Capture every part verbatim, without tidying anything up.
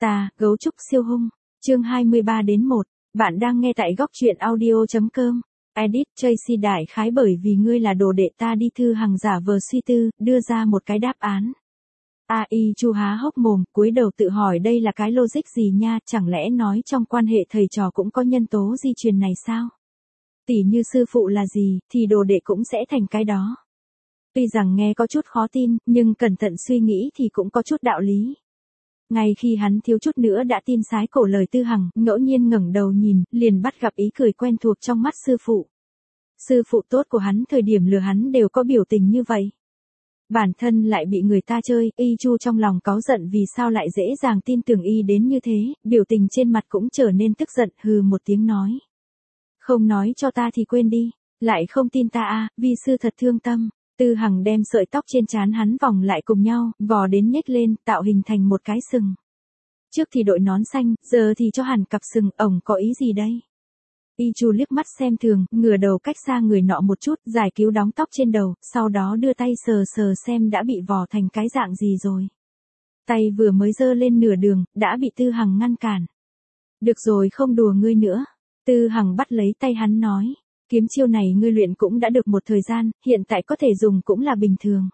Ta, gấu trúc siêu hung. Chương hai mươi ba đến một. Bạn đang nghe tại góc truyện audio chấm com. Edit Tracy đại khái bởi vì ngươi là đồ đệ ta đi Thư Hằng giả vờ suy tư, đưa ra một cái đáp án. A Y Chu há hốc mồm, cúi đầu tự hỏi đây là cái logic gì nha, chẳng lẽ nói trong quan hệ thầy trò cũng có nhân tố di truyền này sao? Tỉ như sư phụ là gì, thì đồ đệ cũng sẽ thành cái đó. Tuy rằng nghe có chút khó tin, nhưng cẩn thận suy nghĩ thì cũng có chút đạo lý. Ngay khi hắn thiếu chút nữa đã tin sái cổ lời Tư Hằng, ngẫu nhiên ngẩng đầu nhìn, liền bắt gặp ý cười quen thuộc trong mắt sư phụ. Sư phụ tốt của hắn thời điểm lừa hắn đều có biểu tình như vậy. Bản thân lại bị người ta chơi, Y Chu trong lòng cáu giận vì sao lại dễ dàng tin tưởng Y đến như thế, biểu tình trên mặt cũng trở nên tức giận, hừ một tiếng nói. Không nói cho ta thì quên đi, lại không tin ta à, vi sư thật thương tâm. Tư Hằng đem sợi tóc trên trán hắn vòng lại cùng nhau, vò đến nhếch lên, tạo hình thành một cái sừng. Trước thì đội nón xanh, giờ thì cho hẳn cặp sừng, ổng có ý gì đây? Y Chu liếc mắt xem thường, ngửa đầu cách xa người nọ một chút, giải cứu đóng tóc trên đầu, sau đó đưa tay sờ sờ xem đã bị vò thành cái dạng gì rồi. Tay vừa mới giơ lên nửa đường, đã bị Tư Hằng ngăn cản. Được rồi, không đùa ngươi nữa. Tư Hằng bắt lấy tay hắn nói. Kiếm chiêu này ngươi luyện cũng đã được một thời gian, hiện tại có thể dùng cũng là bình thường.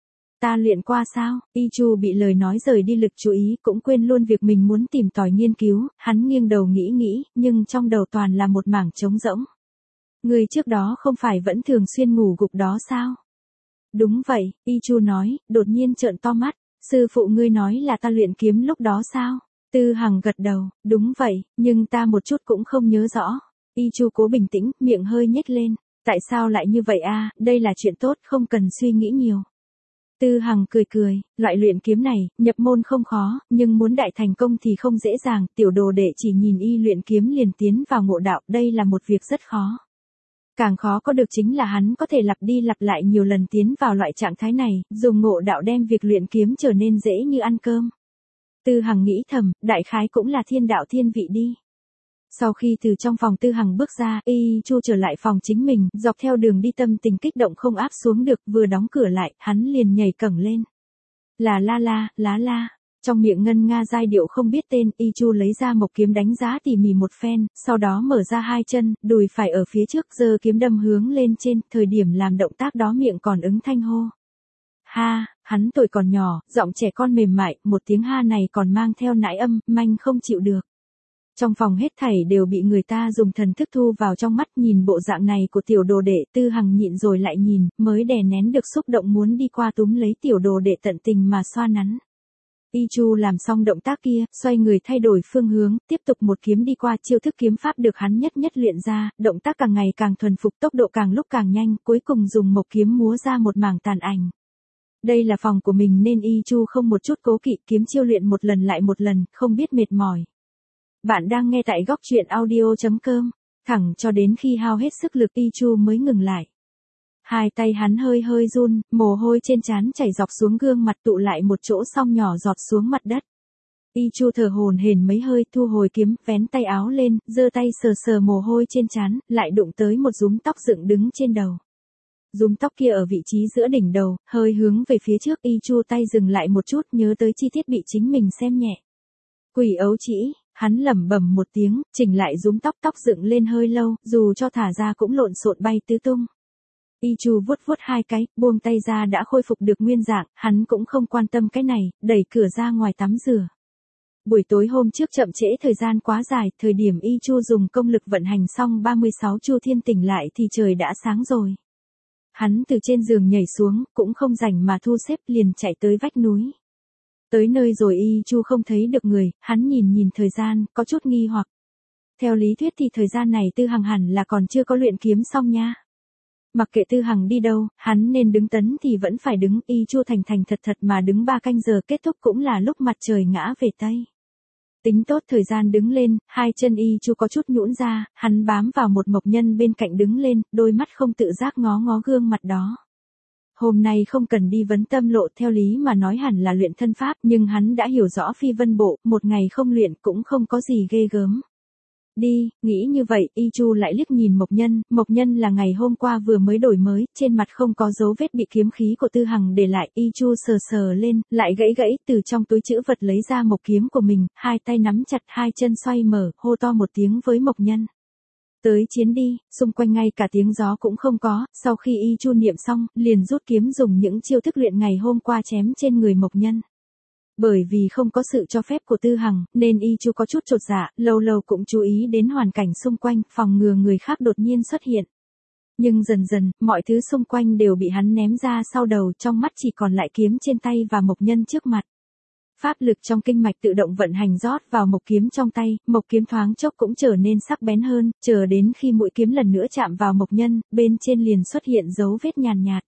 Ta luyện qua sao? Y Chu bị lời nói rời đi lực chú ý, cũng quên luôn việc mình muốn tìm tòi nghiên cứu, hắn nghiêng đầu nghĩ nghĩ, nhưng trong đầu toàn là một mảng trống rỗng. Ngươi trước đó không phải vẫn thường xuyên ngủ gục đó sao? Đúng vậy, Y Chu nói, đột nhiên trợn to mắt, sư phụ ngươi nói là ta luyện kiếm lúc đó sao? Tư Hằng gật đầu, đúng vậy, nhưng ta một chút cũng không nhớ rõ. Y Chu cố bình tĩnh, miệng hơi nhếch lên. Tại sao lại như vậy a? Đây là chuyện tốt, không cần suy nghĩ nhiều. Tư Hằng cười cười, loại luyện kiếm này, nhập môn không khó, nhưng muốn đại thành công thì không dễ dàng, tiểu đồ đệ chỉ nhìn y luyện kiếm liền tiến vào ngộ đạo, đây là một việc rất khó. Càng khó có được chính là hắn có thể lặp đi lặp lại nhiều lần tiến vào loại trạng thái này, dùng ngộ đạo đem việc luyện kiếm trở nên dễ như ăn cơm. Tư Hằng nghĩ thầm, đại khái cũng là thiên đạo thiên vị đi. Sau khi từ trong phòng Tư Hằng bước ra, Y Chu trở lại phòng chính mình, dọc theo đường đi tâm tình kích động không áp xuống được, vừa đóng cửa lại, hắn liền nhảy cẫng lên. Là la la, lá la, trong miệng ngân nga giai điệu không biết tên, Y Chu lấy ra mộc kiếm đánh giá tỉ mỉ một phen, sau đó mở ra hai chân, đùi phải ở phía trước, giơ kiếm đâm hướng lên trên, thời điểm làm động tác đó miệng còn ứng thanh hô. Ha, hắn tuổi còn nhỏ, giọng trẻ con mềm mại, một tiếng ha này còn mang theo nãi âm, manh không chịu được. Trong phòng hết thảy đều bị người ta dùng thần thức thu vào trong mắt, nhìn bộ dạng này của tiểu đồ đệ, Tư Hằng nhịn rồi lại nhìn, mới đè nén được xúc động muốn đi qua túm lấy tiểu đồ đệ tận tình mà xoa nắn. Y Chu làm xong động tác kia, xoay người thay đổi phương hướng, tiếp tục một kiếm đi qua, chiêu thức kiếm pháp được hắn nhất nhất luyện ra, động tác càng ngày càng thuần phục, tốc độ càng lúc càng nhanh, cuối cùng dùng mộc kiếm múa ra một mảng tàn ảnh. Đây là phòng của mình nên Y Chu không một chút cố kỵ, kiếm chiêu luyện một lần lại một lần, không biết mệt mỏi. Bạn đang nghe tại góc truyện audio chấm com, thẳng cho đến khi hao hết sức lực Y Chu mới ngừng lại. Hai tay hắn hơi hơi run, mồ hôi trên trán chảy dọc xuống gương mặt tụ lại một chỗ xong nhỏ giọt xuống mặt đất. Y Chu thở hổn hển mấy hơi, thu hồi kiếm, vén tay áo lên, giơ tay sờ sờ mồ hôi trên trán, lại đụng tới một rúm tóc dựng đứng trên đầu. Rúm tóc kia ở vị trí giữa đỉnh đầu, hơi hướng về phía trước, Y Chu tay dừng lại một chút, nhớ tới chi tiết bị chính mình xem nhẹ. Quỷ ấu trĩ. Hắn lẩm bẩm một tiếng, chỉnh lại rúm tóc tóc dựng lên hơi lâu, dù cho thả ra cũng lộn xộn bay tứ tung. Y Chu vuốt vuốt hai cái, buông tay ra đã khôi phục được nguyên dạng, hắn cũng không quan tâm cái này, đẩy cửa ra ngoài tắm rửa. Buổi tối hôm trước chậm trễ thời gian quá dài, thời điểm Y Chu dùng công lực vận hành xong ba mươi sáu chu thiên tỉnh lại thì trời đã sáng rồi. Hắn từ trên giường nhảy xuống, cũng không rảnh mà thu xếp liền chạy tới vách núi. Tới nơi rồi Y Chu không thấy được người, hắn nhìn nhìn thời gian, có chút nghi hoặc. Theo lý thuyết thì thời gian này Tư Hằng hẳn là còn chưa có luyện kiếm xong nha. Mặc kệ Tư Hằng đi đâu, hắn nên đứng tấn thì vẫn phải đứng, Y Chu thành thành thật thật mà đứng ba canh giờ, kết thúc cũng là lúc mặt trời ngã về Tây. Tính tốt thời gian đứng lên, hai chân Y Chu có chút nhũn ra, hắn bám vào một mộc nhân bên cạnh đứng lên, đôi mắt không tự giác ngó ngó gương mặt đó. Hôm nay không cần đi vấn tâm lộ, theo lý mà nói hẳn là luyện thân pháp, nhưng hắn đã hiểu rõ phi vân bộ, một ngày không luyện cũng không có gì ghê gớm. Đi, nghĩ như vậy, Y Chu lại liếc nhìn Mộc Nhân, Mộc Nhân là ngày hôm qua vừa mới đổi mới, trên mặt không có dấu vết bị kiếm khí của Tư Hằng để lại, Y Chu sờ sờ lên, lại gãy gãy, từ trong túi trữ vật lấy ra một kiếm của mình, hai tay nắm chặt, hai chân xoay mở, hô to một tiếng với Mộc Nhân. Tới chiến đi, xung quanh ngay cả tiếng gió cũng không có, sau khi Y Chu niệm xong, liền rút kiếm dùng những chiêu thức luyện ngày hôm qua chém trên người Mộc Nhân. Bởi vì không có sự cho phép của Tư Hằng, nên Y Chu có chút chột dạ, lâu lâu cũng chú ý đến hoàn cảnh xung quanh, phòng ngừa người khác đột nhiên xuất hiện. Nhưng dần dần, mọi thứ xung quanh đều bị hắn ném ra sau đầu, trong mắt chỉ còn lại kiếm trên tay và Mộc Nhân trước mặt. Pháp lực trong kinh mạch tự động vận hành rót vào mộc kiếm trong tay, mộc kiếm thoáng chốc cũng trở nên sắc bén hơn, chờ đến khi mũi kiếm lần nữa chạm vào Mộc Nhân, bên trên liền xuất hiện dấu vết nhàn nhạt.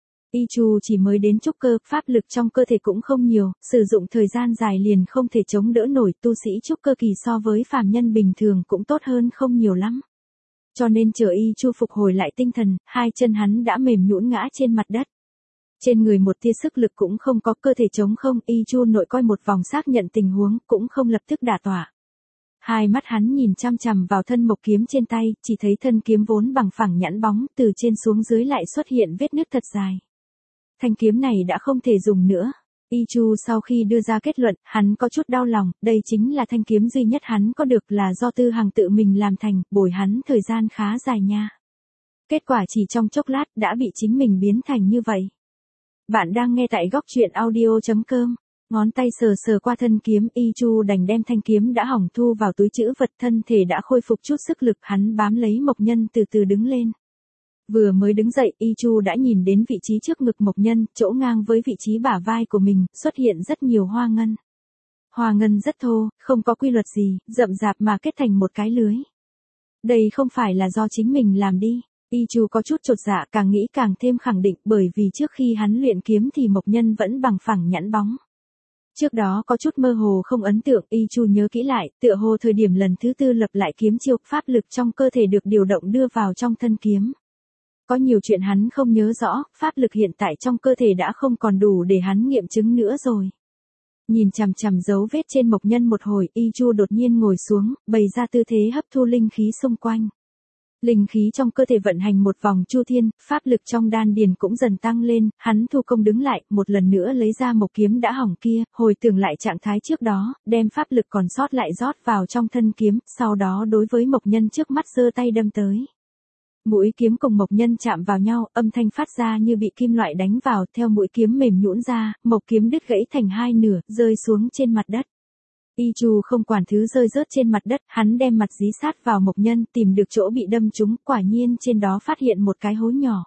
Y Chu chỉ mới đến trúc cơ, pháp lực trong cơ thể cũng không nhiều, sử dụng thời gian dài liền không thể chống đỡ nổi, tu sĩ trúc cơ kỳ so với phàm nhân bình thường cũng tốt hơn không nhiều lắm. Cho nên chờ Y Chu phục hồi lại tinh thần, hai chân hắn đã mềm nhũn ngã trên mặt đất. Trên người một tia sức lực cũng không có, cơ thể trống không, Y Chu nội coi một vòng xác nhận tình huống, cũng không lập tức đả tỏa. Hai mắt hắn nhìn chăm chằm vào thân mộc kiếm trên tay, chỉ thấy thân kiếm vốn bằng phẳng nhẵn bóng, từ trên xuống dưới lại xuất hiện vết nứt thật dài. Thanh kiếm này đã không thể dùng nữa. Y Chu sau khi đưa ra kết luận, hắn có chút đau lòng, đây chính là thanh kiếm duy nhất hắn có được, là do Tư Hằng tự mình làm thành, bồi hắn thời gian khá dài nha. Kết quả chỉ trong chốc lát đã bị chính mình biến thành như vậy. Bạn đang nghe tại góc truyện audio chấm com. Ngón tay sờ sờ qua thân kiếm, Y Chu đành đem thanh kiếm đã hỏng thu vào túi trữ vật, thân thể đã khôi phục chút sức lực, hắn bám lấy Mộc Nhân từ từ đứng lên. Vừa mới đứng dậy, Y Chu đã nhìn đến vị trí trước ngực Mộc Nhân, chỗ ngang với vị trí bả vai của mình, xuất hiện rất nhiều hoa ngân. Hoa ngân rất thô, không có quy luật gì, rậm rạp mà kết thành một cái lưới. Đây không phải là do chính mình làm đi. Y Chu có chút chột dạ, càng nghĩ càng thêm khẳng định, bởi vì trước khi hắn luyện kiếm thì Mộc Nhân vẫn bằng phẳng nhẵn bóng. Trước đó có chút mơ hồ không ấn tượng, Y Chu nhớ kỹ lại, tựa hồ thời điểm lần thứ tư lập lại kiếm chiêu, pháp lực trong cơ thể được điều động đưa vào trong thân kiếm. Có nhiều chuyện hắn không nhớ rõ, pháp lực hiện tại trong cơ thể đã không còn đủ để hắn nghiệm chứng nữa rồi. Nhìn chằm chằm dấu vết trên Mộc Nhân một hồi, Y Chu đột nhiên ngồi xuống, bày ra tư thế hấp thu linh khí xung quanh. Linh khí trong cơ thể vận hành một vòng chu thiên, pháp lực trong đan điền cũng dần tăng lên, hắn thu công đứng lại, một lần nữa lấy ra mộc kiếm đã hỏng kia, hồi tưởng lại trạng thái trước đó, đem pháp lực còn sót lại rót vào trong thân kiếm, sau đó đối với Mộc Nhân trước mắt giơ tay đâm tới. Mũi kiếm cùng Mộc Nhân chạm vào nhau, âm thanh phát ra như bị kim loại đánh vào, theo mũi kiếm mềm nhũn ra, mộc kiếm đứt gãy thành hai nửa, rơi xuống trên mặt đất. Y Chu không quản thứ rơi rớt trên mặt đất, hắn đem mặt dí sát vào Mộc Nhân, tìm được chỗ bị đâm trúng, quả nhiên trên đó phát hiện một cái hố nhỏ.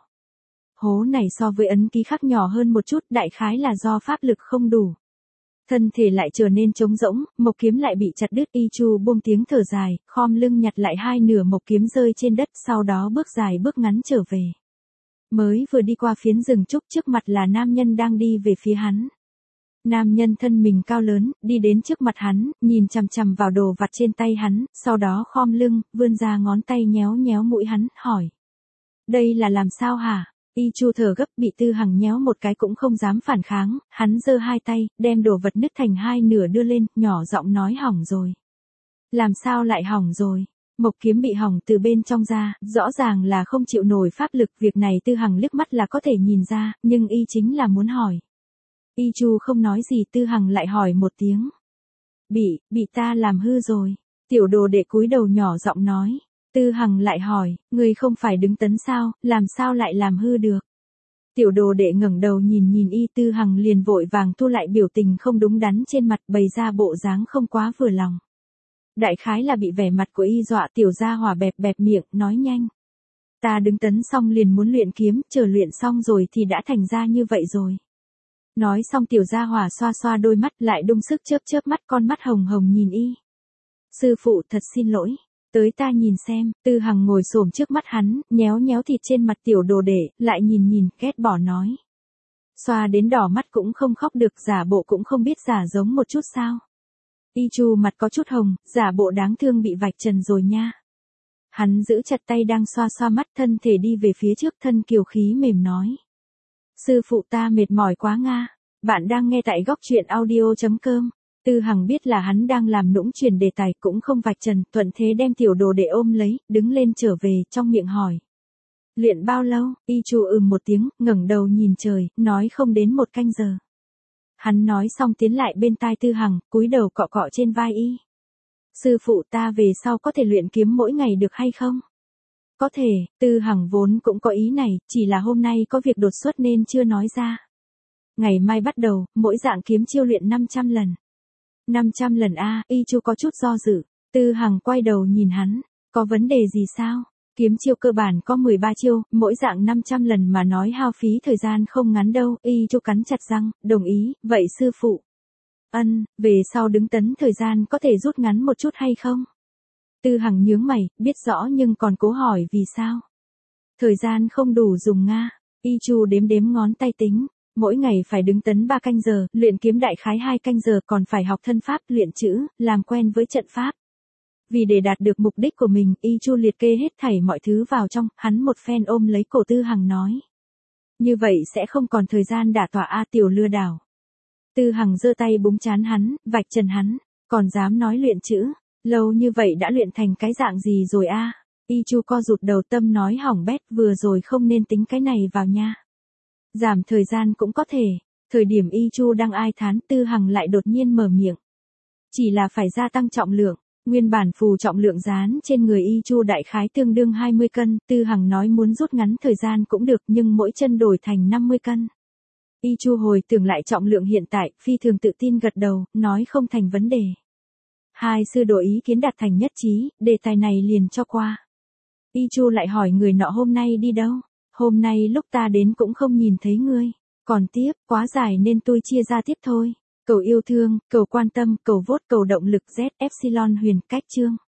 Hố này so với ấn ký khác nhỏ hơn một chút, đại khái là do pháp lực không đủ. Thân thể lại trở nên trống rỗng, mộc kiếm lại bị chặt đứt. Y Chu buông tiếng thở dài, khom lưng nhặt lại hai nửa mộc kiếm rơi trên đất, sau đó bước dài bước ngắn trở về. Mới vừa đi qua phiến rừng trúc, trước mặt là nam nhân đang đi về phía hắn. Nam nhân thân mình cao lớn, đi đến trước mặt hắn, nhìn chằm chằm vào đồ vặt trên tay hắn, sau đó khom lưng, vươn ra ngón tay nhéo nhéo mũi hắn, hỏi. Đây là làm sao hả? Y Chu thở gấp, bị Tư Hằng nhéo một cái cũng không dám phản kháng, hắn giơ hai tay, đem đồ vật nứt thành hai nửa đưa lên, nhỏ giọng nói hỏng rồi. Làm sao lại hỏng rồi? Mộc kiếm bị hỏng từ bên trong ra, rõ ràng là không chịu nổi pháp lực, việc này Tư Hằng liếc mắt là có thể nhìn ra, nhưng Y chính là muốn hỏi. Y Chu không nói gì, Tư Hằng lại hỏi một tiếng. Bị, bị ta làm hư rồi. Tiểu đồ đệ cúi đầu nhỏ giọng nói. Tư Hằng lại hỏi, ngươi không phải đứng tấn sao, làm sao lại làm hư được? Tiểu đồ đệ ngẩng đầu nhìn nhìn Y, Tư Hằng liền vội vàng thu lại biểu tình không đúng đắn trên mặt, bày ra bộ dáng không quá vừa lòng. Đại khái là bị vẻ mặt của Y dọa, tiểu gia hỏa bẹp bẹp miệng, nói nhanh. Ta đứng tấn xong liền muốn luyện kiếm, chờ luyện xong rồi thì đã thành ra như vậy rồi. Nói xong tiểu gia hỏa xoa xoa đôi mắt, lại đung sức chớp chớp mắt, con mắt hồng hồng nhìn Y. Sư phụ thật xin lỗi. Tới ta nhìn xem. Tư Hằng ngồi xổm trước mắt hắn, nhéo nhéo thịt trên mặt tiểu đồ đệ, lại nhìn nhìn, ghét bỏ nói. Xoa đến đỏ mắt cũng không khóc được, giả bộ cũng không biết giả giống một chút sao. Y Chu mặt có chút hồng, giả bộ đáng thương bị vạch trần rồi nha. Hắn giữ chặt tay đang xoa xoa mắt, thân thể đi về phía trước, thân kiều khí mềm nói. Sư phụ ta mệt mỏi quá nga. Bạn đang nghe tại góc truyện audio chấm com. Tư Hằng biết là hắn đang làm nũng chuyển đề tài cũng không vạch trần, thuận thế đem tiểu đồ đệ ôm lấy, đứng lên trở về, trong miệng hỏi. Luyện bao lâu? Y Chu ừm một tiếng, ngẩng đầu nhìn trời, nói không đến một canh giờ. Hắn nói xong tiến lại bên tai Tư Hằng, cúi đầu cọ cọ trên vai y. Sư phụ ta về sau có thể luyện kiếm mỗi ngày được hay không? Có thể, Tư Hằng vốn cũng có ý này, chỉ là hôm nay có việc đột xuất nên chưa nói ra. Ngày mai bắt đầu, mỗi dạng kiếm chiêu luyện năm trăm lần. năm trăm lần a, Y Chu có chút do dự. Tư Hằng quay đầu nhìn hắn, có vấn đề gì sao? Kiếm chiêu cơ bản có mười ba chiêu, mỗi dạng năm trăm lần mà nói hao phí thời gian không ngắn đâu. Y Chu cắn chặt răng, đồng ý, vậy sư phụ. Ân, về sau đứng tấn thời gian có thể rút ngắn một chút hay không? Tư Hằng nhướng mày, biết rõ nhưng còn cố hỏi vì sao? Thời gian không đủ dùng nga. Y Chu đếm đếm ngón tay tính, mỗi ngày phải đứng tấn ba canh giờ, luyện kiếm đại khái hai canh giờ, còn phải học thân pháp, luyện chữ, làm quen với trận pháp. Vì để đạt được mục đích của mình, Y Chu liệt kê hết thảy mọi thứ vào trong, hắn một phen ôm lấy cổ Tư Hằng nói. Như vậy sẽ không còn thời gian đả tọa a tiểu lừa đảo. Tư Hằng giơ tay búng chán hắn, vạch trần hắn, còn dám nói luyện chữ, lâu như vậy đã luyện thành cái dạng gì rồi a? Y Chu co rụt đầu, tâm nói hỏng bét, vừa rồi không nên tính cái này vào nha. Giảm thời gian cũng có thể, thời điểm Y Chu đang ai thán, Tư Hằng lại đột nhiên mở miệng. Chỉ là phải gia tăng trọng lượng, nguyên bản phù trọng lượng dán trên người Y Chu đại khái tương đương hai mươi cân, Tư Hằng nói muốn rút ngắn thời gian cũng được nhưng mỗi chân đổi thành năm mươi cân. Y Chu hồi tưởng lại trọng lượng hiện tại, phi thường tự tin gật đầu, nói không thành vấn đề. Hai sư đồ ý kiến đạt thành nhất trí, đề tài này liền cho qua. Y Chu lại hỏi người nọ hôm nay đi đâu? Hôm nay lúc ta đến cũng không nhìn thấy ngươi. Còn tiếp, quá dài nên tôi chia ra tiếp thôi. Cầu yêu thương, cầu quan tâm, cầu vote, cầu động lực Z Epsilon huyền cách chương.